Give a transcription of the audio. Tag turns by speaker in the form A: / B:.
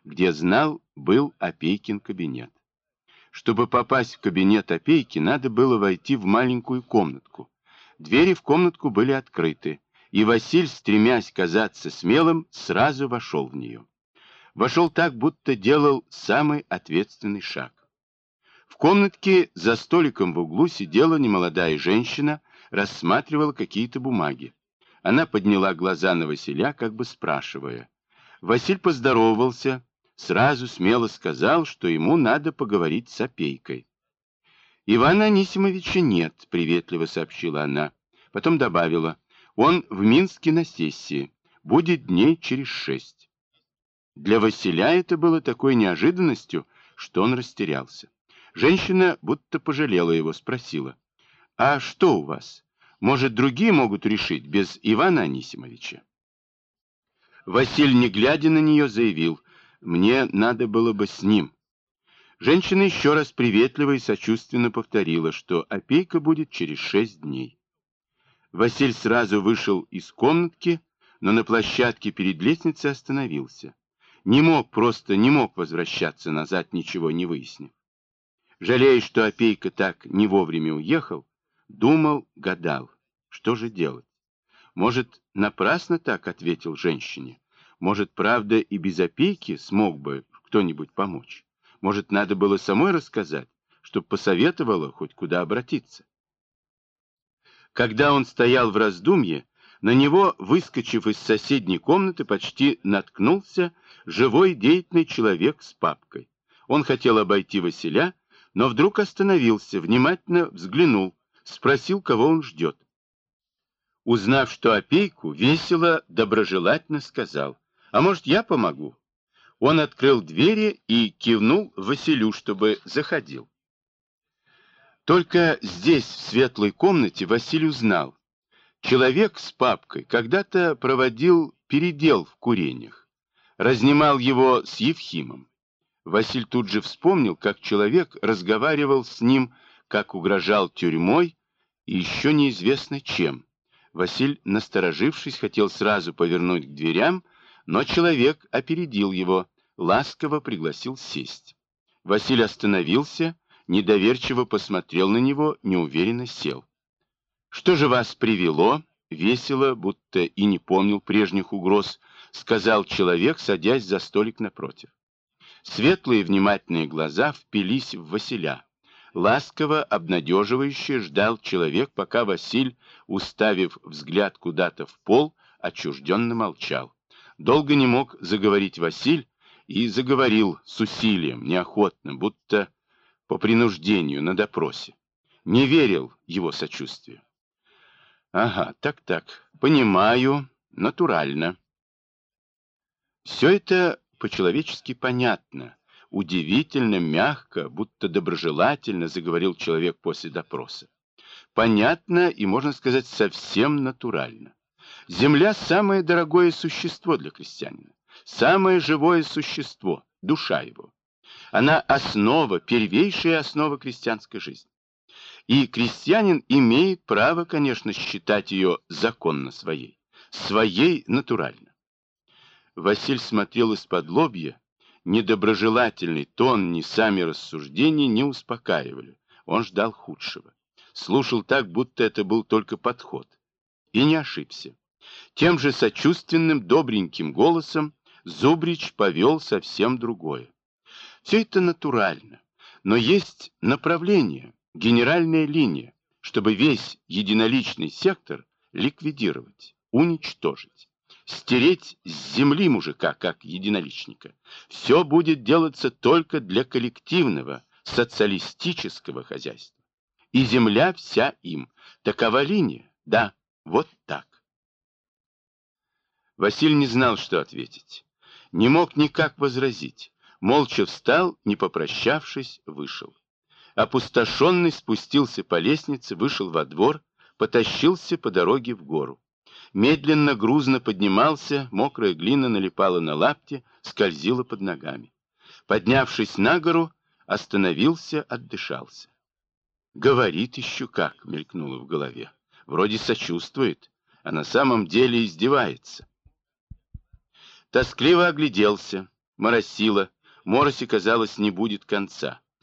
A: где знал, был Опейкин кабинет. Чтобы попасть в кабинет Опейки, надо было войти в маленькую комнатку. Двери в комнатку были открыты, и Василь, стремясь казаться смелым, сразу вошел в нее. Вошел так, будто делал самый ответственный шаг. В комнатке за столиком в углу сидела немолодая женщина, рассматривала какие-то бумаги. Она подняла глаза на Василя, как бы спрашивая. Василь поздоровался, сразу смело сказал, что ему надо поговорить с Опейкой. «Ивана Анисимовича нет», — приветливо сообщила она. Потом добавила, «он в Минске на сессии, будет дней через 6». Для Василя это было такой неожиданностью, что он растерялся. Женщина будто пожалела его, спросила, «А что у вас? Может, другие могут решить без Ивана Анисимовича?» Василь, не глядя на нее, заявил, «Мне надо было бы с ним». Женщина еще раз приветливо и сочувственно повторила, что опейка будет через 6 дней. Василь сразу вышел из комнатки, но на площадке перед лестницей остановился. Не мог возвращаться назад, ничего не выяснив. Жалея, что Опейка так не вовремя уехал, думал, гадал, что же делать. Может, напрасно так ответил женщине? Может, правда, и без Опейки смог бы кто-нибудь помочь? Может, надо было самой рассказать, чтоб посоветовала хоть куда обратиться? Когда он стоял в раздумье, на него, выскочив из соседней комнаты, почти наткнулся живой деятельный человек с папкой. Он хотел обойти Василя, но вдруг остановился, внимательно взглянул, спросил, кого он ждет. Узнав, что Опейку, весело, доброжелательно сказал, «А может, я помогу?» Он открыл двери и кивнул Василю, чтобы заходил. Только здесь, в светлой комнате, Василий узнал. Человек с папкой когда-то проводил передел в курениях, разнимал его с Евхимом. Василь тут же вспомнил, как человек разговаривал с ним, как угрожал тюрьмой и еще неизвестно чем. Василь, насторожившись, хотел сразу повернуть к дверям, но человек опередил его, ласково пригласил сесть. Василий остановился, недоверчиво посмотрел на него, неуверенно сел. «Что же вас привело?» — весело, будто и не помнил прежних угроз, сказал человек, садясь за столик напротив. Светлые внимательные глаза впились в Василя. Ласково, обнадеживающе ждал человек, пока Василь, уставив взгляд куда-то в пол, отчужденно молчал. Долго не мог заговорить Василь и заговорил с усилием, неохотно, будто по принуждению на допросе. Не верил его сочувствию. «Ага, так, понимаю, натурально». Все это по-человечески понятно, удивительно мягко, будто доброжелательно заговорил человек после допроса. Понятно и, можно сказать, совсем натурально. Земля — самое дорогое существо для крестьянина, самое живое существо, душа его. Она основа, первейшая основа крестьянской жизни. И крестьянин имеет право, конечно, считать ее законно своей, своей натурально. Василь смотрел из-под лобья. Недоброжелательный тон, ни сами рассуждения не успокаивали. Он ждал худшего. Слушал так, будто это был только подход. И не ошибся. Тем же сочувственным, добреньким голосом Зубрич повел совсем другое. Все это натурально, но есть направление, генеральная линия, чтобы весь единоличный сектор ликвидировать, уничтожить. Стереть с земли мужика, как единоличника. Все будет делаться только для коллективного, социалистического хозяйства. И земля вся им. Такова линия. Да, вот так. Василий не знал, что ответить. Не мог никак возразить. Молча встал, не попрощавшись, вышел. Опустошенный спустился по лестнице, вышел во двор, потащился по дороге в гору. Медленно, грузно поднимался, мокрая глина налипала на лапти, скользила под ногами. Поднявшись на гору, остановился, отдышался. «Говорит еще как», — мелькнуло в голове. «Вроде сочувствует, а на самом деле издевается». Тоскливо огляделся. моросило, мороси, казалось, не будет конца.